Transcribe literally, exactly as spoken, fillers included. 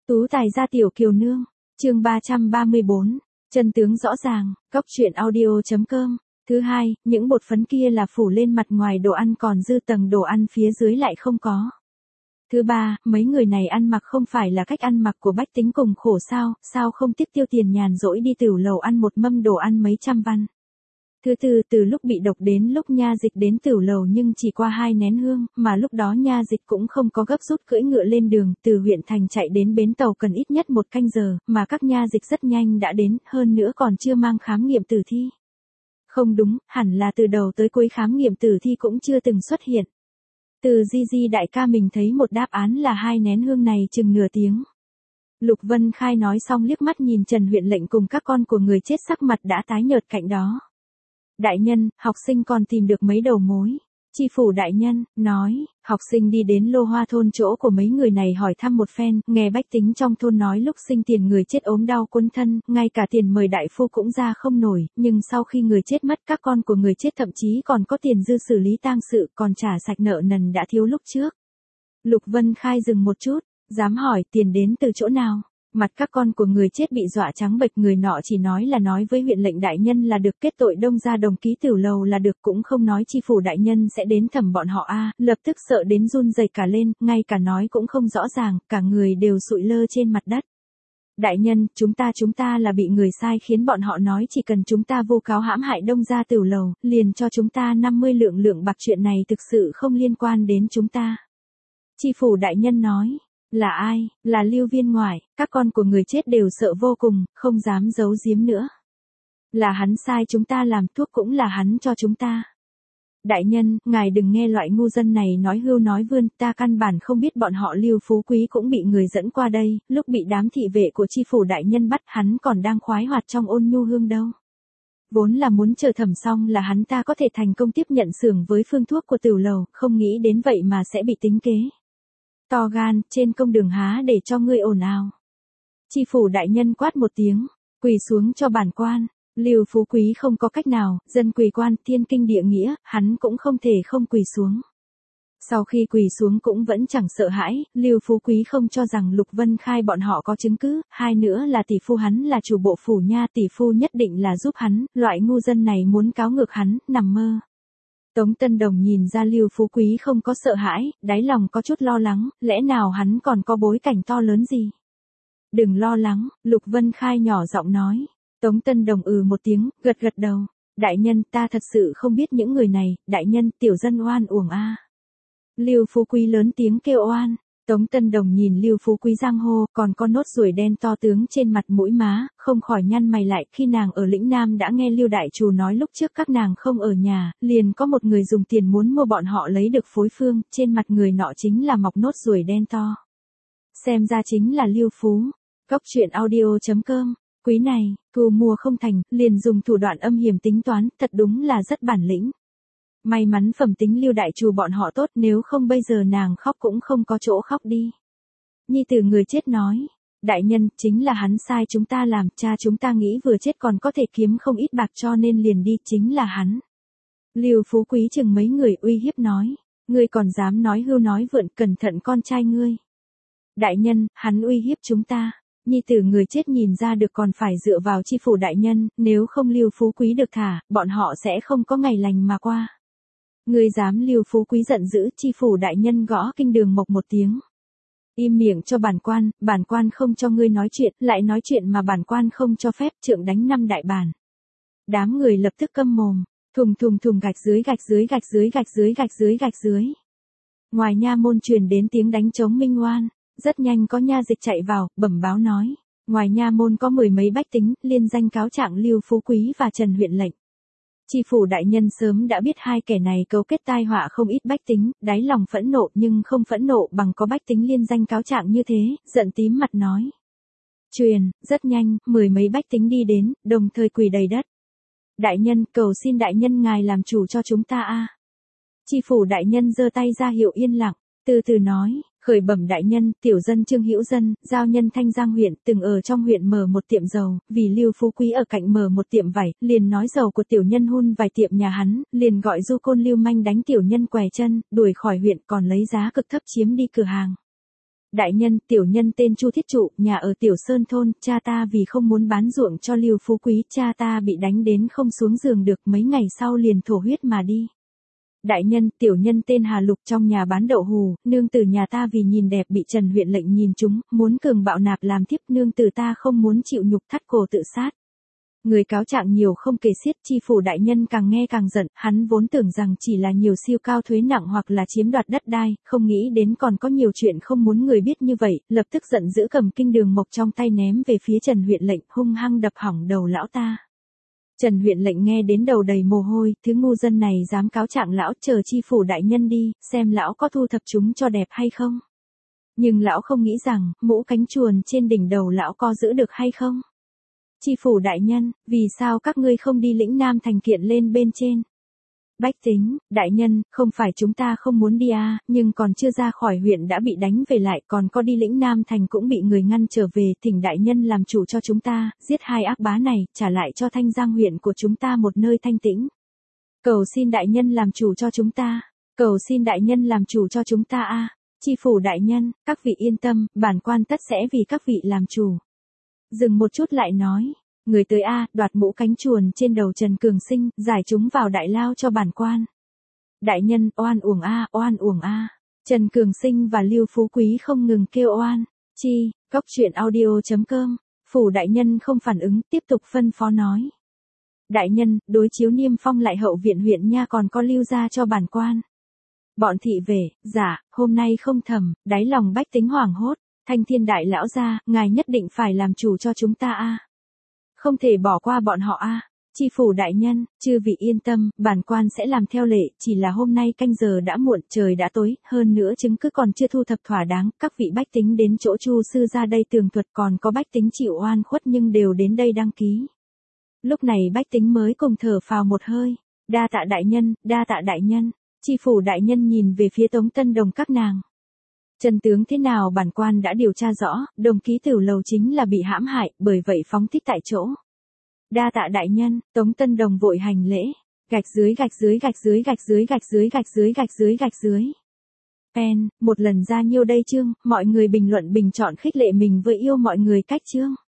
Tú tài gia tiểu kiều nương, chương ba trăm ba mươi bốn, chân tướng rõ ràng, cóc truyện audio.com. Thứ hai, những bột phấn kia là phủ lên mặt ngoài đồ ăn còn dư tầng đồ ăn phía dưới lại không có. Thứ ba, mấy người này ăn mặc không phải là cách ăn mặc của bách tính cùng khổ sao, sao không tiếc tiêu tiền nhàn rỗi đi tửu lầu ăn một mâm đồ ăn mấy trăm văn. Thứ tư, từ lúc bị độc đến lúc nha dịch đến tửu lầu nhưng chỉ qua hai nén hương, mà lúc đó nha dịch cũng không có gấp rút cưỡi ngựa lên đường, từ huyện thành chạy đến bến tàu cần ít nhất một canh giờ, mà các nha dịch rất nhanh đã đến, hơn nữa còn chưa mang khám nghiệm tử thi. Không đúng, hẳn là từ đầu tới cuối khám nghiệm tử thi cũng chưa từng xuất hiện. Từ Di Di đại ca mình thấy một đáp án là hai nén hương này chừng nửa tiếng. Lục Vân Khai nói xong liếc mắt nhìn Trần huyện lệnh cùng các con của người chết sắc mặt đã tái nhợt cạnh đó. Đại nhân, học sinh còn tìm được mấy đầu mối. Chi phủ đại nhân, nói, học sinh đi đến Lô Hoa thôn chỗ của mấy người này hỏi thăm một phen, nghe bách tính trong thôn nói lúc sinh tiền người chết ốm đau quấn thân, ngay cả tiền mời đại phu cũng ra không nổi, nhưng sau khi người chết mất các con của người chết thậm chí còn có tiền dư xử lý tang sự còn trả sạch nợ nần đã thiếu lúc trước. Lục Vân Khai dừng một chút, dám hỏi tiền đến từ chỗ nào? Mặt các con của người chết bị dọa trắng bệch, người nọ chỉ nói là nói với huyện lệnh đại nhân là được, kết tội đông ra đồng ký tửu lầu là được, cũng không nói chi phủ đại nhân sẽ đến thẩm bọn họ a. Lập tức sợ đến run rẩy cả lên, ngay cả nói cũng không rõ ràng, cả người đều sụi lơ trên mặt đất. Đại nhân, chúng ta chúng ta là bị người sai khiến bọn họ nói chỉ cần chúng ta vu cáo hãm hại đông gia tửu lầu, liền cho chúng ta năm mươi lượng lượng bạc, chuyện này thực sự không liên quan đến chúng ta. Chi phủ đại nhân nói. Là ai? Là Lưu Viên ngoại, các con của người chết đều sợ vô cùng, không dám giấu giếm nữa. Là hắn sai chúng ta làm, thuốc cũng là hắn cho chúng ta. Đại nhân, ngài đừng nghe loại ngu dân này nói hưu nói vươn, ta căn bản không biết bọn họ Lưu Phú Quý cũng bị người dẫn qua đây, lúc bị đám thị vệ của chi phủ đại nhân bắt hắn còn đang khoái hoạt trong ôn nhu hương đâu. Vốn là muốn chờ thẩm xong là hắn ta có thể thành công tiếp nhận xưởng với phương thuốc của tửu lầu, không nghĩ đến vậy mà sẽ bị tính kế. To gan, trên công đường há để cho ngươi ồn ào. Chi phủ đại nhân quát một tiếng, quỳ xuống cho bản quan. Lưu Phú Quý không có cách nào, dân quỳ quan, thiên kinh địa nghĩa, hắn cũng không thể không quỳ xuống. Sau khi quỳ xuống cũng vẫn chẳng sợ hãi, Lưu Phú Quý không cho rằng Lục Vân Khai bọn họ có chứng cứ, hai nữa là tỷ phu hắn là chủ bộ phủ nha, tỷ phu nhất định là giúp hắn, loại ngu dân này muốn cáo ngược hắn, nằm mơ. Tống Tân Đồng nhìn ra Lưu Phú Quý không có sợ hãi, đáy lòng có chút lo lắng, lẽ nào hắn còn có bối cảnh to lớn gì? Đừng lo lắng, Lục Vân Khai nhỏ giọng nói. Tống Tân Đồng ừ một tiếng, gật gật đầu. Đại nhân, ta thật sự không biết những người này, đại nhân, tiểu dân oan uổng a. Lưu Phú Quý lớn tiếng kêu oan. Tống Tân Đồng nhìn Lưu Phú Quý giang hô, còn có nốt ruồi đen to tướng trên mặt mũi má, không khỏi nhăn mày lại, khi nàng ở lĩnh Nam đã nghe Lưu đại chủ nói lúc trước các nàng không ở nhà, liền có một người dùng tiền muốn mua bọn họ lấy được phối phương, trên mặt người nọ chính là mọc nốt ruồi đen to. Xem ra chính là Lưu Phú. Cóc truyện audio.com, quý này, thu mua không thành, liền dùng thủ đoạn âm hiểm tính toán, thật đúng là rất bản lĩnh. May mắn phẩm tính Lưu đại trù bọn họ tốt, nếu không bây giờ nàng khóc cũng không có chỗ khóc đi. Nhi tử người chết nói, đại nhân, chính là hắn sai chúng ta làm, cha chúng ta nghĩ vừa chết còn có thể kiếm không ít bạc cho nên liền đi, chính là hắn. Lưu Phú Quý chừng mấy người uy hiếp nói, ngươi còn dám nói hưu nói vượn, cẩn thận con trai ngươi. Đại nhân, hắn uy hiếp chúng ta. Nhi tử người chết nhìn ra được còn phải dựa vào chi phủ đại nhân, nếu không Lưu Phú Quý được thả, bọn họ sẽ không có ngày lành mà qua. Ngươi dám? Lưu Phú Quý giận dữ, chi phủ đại nhân gõ kinh đường mộc một tiếng. Im miệng cho bản quan, bản quan không cho ngươi nói chuyện, lại nói chuyện mà bản quan không cho phép, trượng đánh năm đại bản. Đám người lập tức câm mồm, thùng thùng thùng gạch dưới gạch dưới gạch dưới gạch dưới gạch dưới gạch dưới. Ngoài nha môn truyền đến tiếng đánh trống minh oan, rất nhanh có nha dịch chạy vào, bẩm báo nói, ngoài nha môn có mười mấy bách tính, liên danh cáo trạng Lưu Phú Quý và Trần huyện lệnh. Chi phủ đại nhân sớm đã biết hai kẻ này cấu kết tai họa không ít bách tính, đáy lòng phẫn nộ nhưng không phẫn nộ bằng có bách tính liên danh cáo trạng như thế, giận tím mặt nói. Truyền, rất nhanh, mười mấy bách tính đi đến, đồng thời quỳ đầy đất. Đại nhân, cầu xin đại nhân ngài làm chủ cho chúng ta a. Chi phủ đại nhân giơ tay ra hiệu yên lặng, từ từ nói. Khởi bẩm đại nhân, tiểu dân Trương Hữu Dân, giao nhân Thanh Giang huyện, từng ở trong huyện mở một tiệm dầu, vì Lưu Phú Quý ở cạnh mở một tiệm vải, liền nói dầu của tiểu nhân hun vài tiệm nhà hắn, liền gọi du côn lưu manh đánh tiểu nhân què chân, đuổi khỏi huyện còn lấy giá cực thấp chiếm đi cửa hàng. Đại nhân, tiểu nhân tên Chu Thiết Trụ, nhà ở Tiểu Sơn thôn, cha ta vì không muốn bán ruộng cho Lưu Phú Quý, cha ta bị đánh đến không xuống giường được, mấy ngày sau liền thổ huyết mà đi. Đại nhân, tiểu nhân tên Hà Lục, trong nhà bán đậu hù, nương tử nhà ta vì nhìn đẹp bị Trần huyện lệnh nhìn trúng, muốn cường bạo nạp làm thiếp, nương tử ta không muốn chịu nhục thắt cổ tự sát. Người cáo trạng nhiều không kể xiết, chi phủ đại nhân càng nghe càng giận, hắn vốn tưởng rằng chỉ là nhiều siêu cao thuế nặng hoặc là chiếm đoạt đất đai, không nghĩ đến còn có nhiều chuyện không muốn người biết như vậy, lập tức giận dữ cầm kinh đường mộc trong tay ném về phía Trần huyện lệnh, hung hăng đập hỏng đầu lão ta. Trần huyện lệnh nghe đến đầu đầy mồ hôi, thứ ngu dân này dám cáo trạng lão, chờ chi phủ đại nhân đi, xem lão có thu thập chúng cho đẹp hay không. Nhưng lão không nghĩ rằng, mũ cánh chuồn trên đỉnh đầu lão có giữ được hay không. Chi phủ đại nhân, vì sao các ngươi không đi lĩnh Nam thành kiện lên bên trên? Bách Tính, đại nhân, không phải chúng ta không muốn đi à, nhưng còn chưa ra khỏi huyện đã bị đánh về lại, còn có đi lĩnh Nam thành cũng bị người ngăn trở về, thỉnh đại nhân làm chủ cho chúng ta, giết hai ác bá này, trả lại cho Thanh Giang huyện của chúng ta một nơi thanh tĩnh. Cầu xin đại nhân làm chủ cho chúng ta, cầu xin đại nhân làm chủ cho chúng ta a. À. Chi phủ đại nhân, các vị yên tâm, bản quan tất sẽ vì các vị làm chủ. Dừng một chút lại nói, người tới a, đoạt mũ cánh chuồn trên đầu Trần Cường Sinh, giải chúng vào đại lao cho bản quan. Đại nhân, oan uổng a, oan uổng a. Trần Cường Sinh và Lưu Phú Quý không ngừng kêu oan. Chi, cốc truyện audio chấm com. Phủ đại nhân không phản ứng, tiếp tục phân phó nói. Đại nhân, đối chiếu niêm phong lại hậu viện huyện nha còn có lưu ra cho bản quan. Bọn thị về, dạ, hôm nay không thầm, đáy lòng bách tính hoảng hốt. Thanh Thiên đại lão gia, ngài nhất định phải làm chủ cho chúng ta a. Không thể bỏ qua bọn họ a. Chi phủ đại nhân, chư vị yên tâm, bản quan sẽ làm theo lệ, chỉ là hôm nay canh giờ đã muộn, trời đã tối, hơn nữa chứng cứ còn chưa thu thập thỏa đáng, các vị bách tính đến chỗ Chu sư ra đây tường thuật, còn có bách tính chịu oan khuất nhưng đều đến đây đăng ký. Lúc này bách tính mới cùng thở phào một hơi. Đa tạ đại nhân, đa tạ đại nhân. Chi phủ đại nhân nhìn về phía Tống Tân Đồng các nàng. Chân tướng thế nào bản quan đã điều tra rõ, đồng ký Tử Lầu chính là bị hãm hại, bởi vậy phóng thích tại chỗ. Đa tạ đại nhân, Tống Tân Đồng vội hành lễ, gạch dưới gạch dưới gạch dưới gạch dưới gạch dưới gạch dưới gạch dưới gạch dưới. Pen, một lần ra nhiêu đây chương, mọi người bình luận bình chọn khích lệ mình với yêu mọi người cách chương.